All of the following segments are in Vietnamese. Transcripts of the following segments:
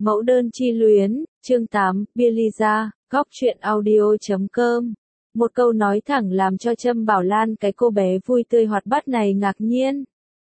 Mẫu đơn chi luyến, chương 8, Bieliza, góc truyện audio.com. Một câu nói thẳng làm cho Trâm Bảo Lan cái cô bé vui tươi hoạt bát này ngạc nhiên.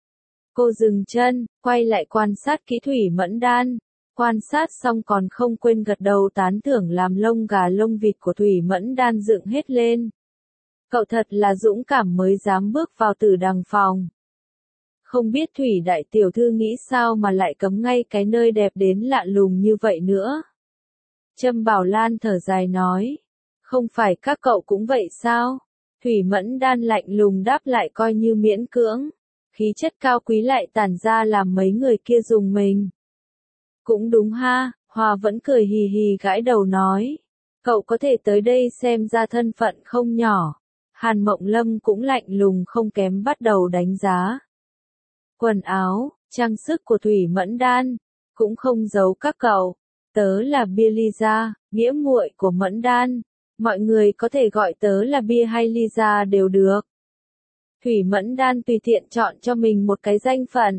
Cô dừng chân, quay lại quan sát kỹ Thủy Mẫn Đan. Quan sát xong còn không quên gật đầu tán thưởng làm lông gà lông vịt của Thủy Mẫn Đan dựng hết lên. Cậu thật là dũng cảm mới dám bước vào Tử Đằng phòng. Không biết Thủy đại tiểu thư nghĩ sao mà lại cấm ngay cái nơi đẹp đến lạ lùng như vậy nữa. Trâm Bảo Lan thở dài nói. Không phải các cậu cũng vậy sao? Thủy Mẫn Đan lạnh lùng đáp lại coi như miễn cưỡng. Khí chất cao quý lại tản ra làm mấy người kia rùng mình. Cũng đúng ha, Hòa vẫn cười hì hì gãi đầu nói. Cậu có thể tới đây xem ra thân phận không nhỏ. Hàn Mộng Lâm cũng lạnh lùng không kém bắt đầu đánh giá. Quần áo, trang sức của Thủy Mẫn Đan, cũng không giấu các cậu. Tớ là Bieliza, nghĩa muội của Mẫn Đan. Mọi người có thể gọi tớ là Bia hay Liza đều được. Thủy Mẫn Đan tùy tiện chọn cho mình một cái danh phận.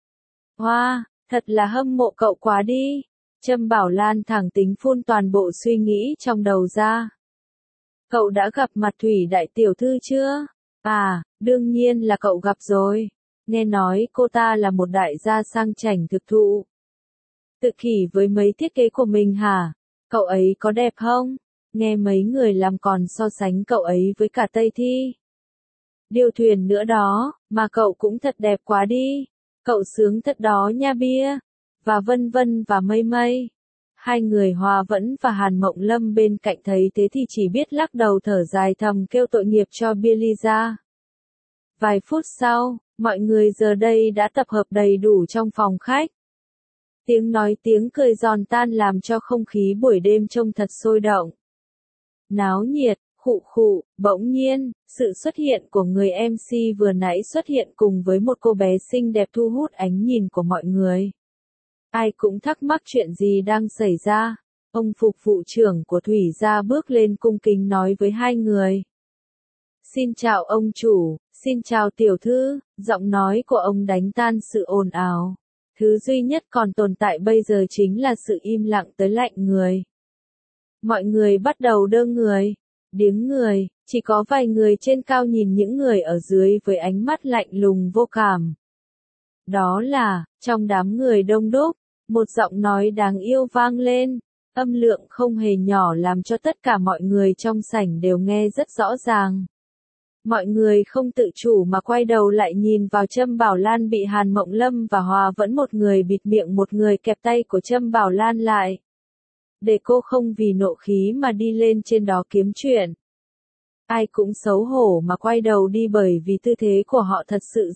Wow, thật là hâm mộ cậu quá đi. Trâm Bảo Lan thẳng tính phun toàn bộ suy nghĩ trong đầu ra. Cậu đã gặp mặt Thủy đại tiểu thư chưa? À, đương nhiên là cậu gặp rồi. Nghe nói cô ta là một đại gia sang chảnh thực thụ. Tự kỷ với mấy thiết kế của mình hả? Cậu ấy có đẹp không? Nghe mấy người làm còn so sánh cậu ấy với cả Tây Thi. Điêu thuyền nữa đó, mà cậu cũng thật đẹp quá đi. Cậu sướng thật đó nha Bia. Và Vân Vân và Mây Mây. Hai người Hòa Vẫn và Hàn Mộng Lâm bên cạnh thấy thế thì chỉ biết lắc đầu thở dài thầm kêu tội nghiệp cho Bieliza. Vài phút sau, mọi người giờ đây đã tập hợp đầy đủ trong phòng khách. Tiếng nói tiếng cười giòn tan làm cho không khí buổi đêm trông thật sôi động. Náo nhiệt, khụ khụ, bỗng nhiên, sự xuất hiện của người MC vừa nãy xuất hiện cùng với một cô bé xinh đẹp thu hút ánh nhìn của mọi người. Ai cũng thắc mắc chuyện gì đang xảy ra. Ông phục vụ trưởng của Thủy gia bước lên cung kính nói với hai người. Xin chào ông chủ, xin chào tiểu thư, giọng nói của ông đánh tan sự ồn ào. Thứ duy nhất còn tồn tại bây giờ chính là sự im lặng tới lạnh người. Mọi người bắt đầu đơ người, điếng người, chỉ có vài người trên cao nhìn những người ở dưới với ánh mắt lạnh lùng vô cảm. Đó là, trong đám người đông đúc, một giọng nói đáng yêu vang lên, âm lượng không hề nhỏ làm cho tất cả mọi người trong sảnh đều nghe rất rõ ràng. Mọi người không tự chủ mà quay đầu lại nhìn vào Trâm Bảo Lan bị Hàn Mộng Lâm và Hòa Vẫn một người bịt miệng một người kẹp tay của Trâm Bảo Lan lại. Để cô không vì nộ khí mà đi lên trên đó kiếm chuyện. Ai cũng xấu hổ mà quay đầu đi bởi vì tư thế của họ thật sự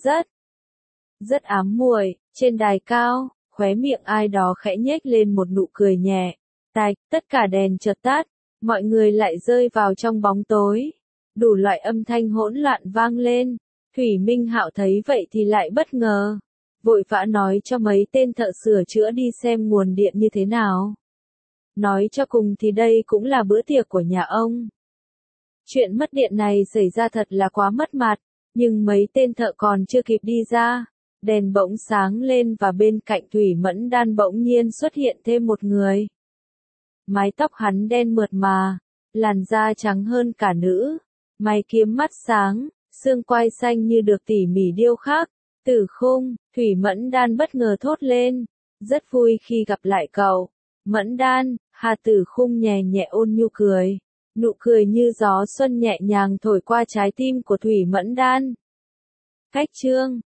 rất ám muội. Trên đài cao, khóe miệng ai đó khẽ nhếch lên một nụ cười nhẹ. Tạch, tất cả đèn chợt tắt, mọi người lại rơi vào trong bóng tối. Đủ loại âm thanh hỗn loạn vang lên. Thủy Minh Hạo thấy vậy thì lại bất ngờ. Vội vã nói cho mấy tên thợ sửa chữa đi xem nguồn điện như thế nào. Nói cho cùng thì đây cũng là bữa tiệc của nhà ông. Chuyện mất điện này xảy ra thật là quá mất mặt, nhưng mấy tên thợ còn chưa kịp đi ra. Đèn bỗng sáng lên và bên cạnh Thủy Mẫn Đan bỗng nhiên xuất hiện thêm một người. Mái tóc hắn đen mượt mà, làn da trắng hơn cả nữ, mày kiếm mắt sáng, xương quai xanh như được tỉ mỉ điêu khắc. Tử Khung, Thủy Mẫn Đan bất ngờ thốt lên, rất vui khi gặp lại cậu. Mẫn Đan, Hà Tử Khung nhẹ nhẹ ôn nhu cười, nụ cười như gió xuân nhẹ nhàng thổi qua trái tim của Thủy Mẫn Đan. Cách chương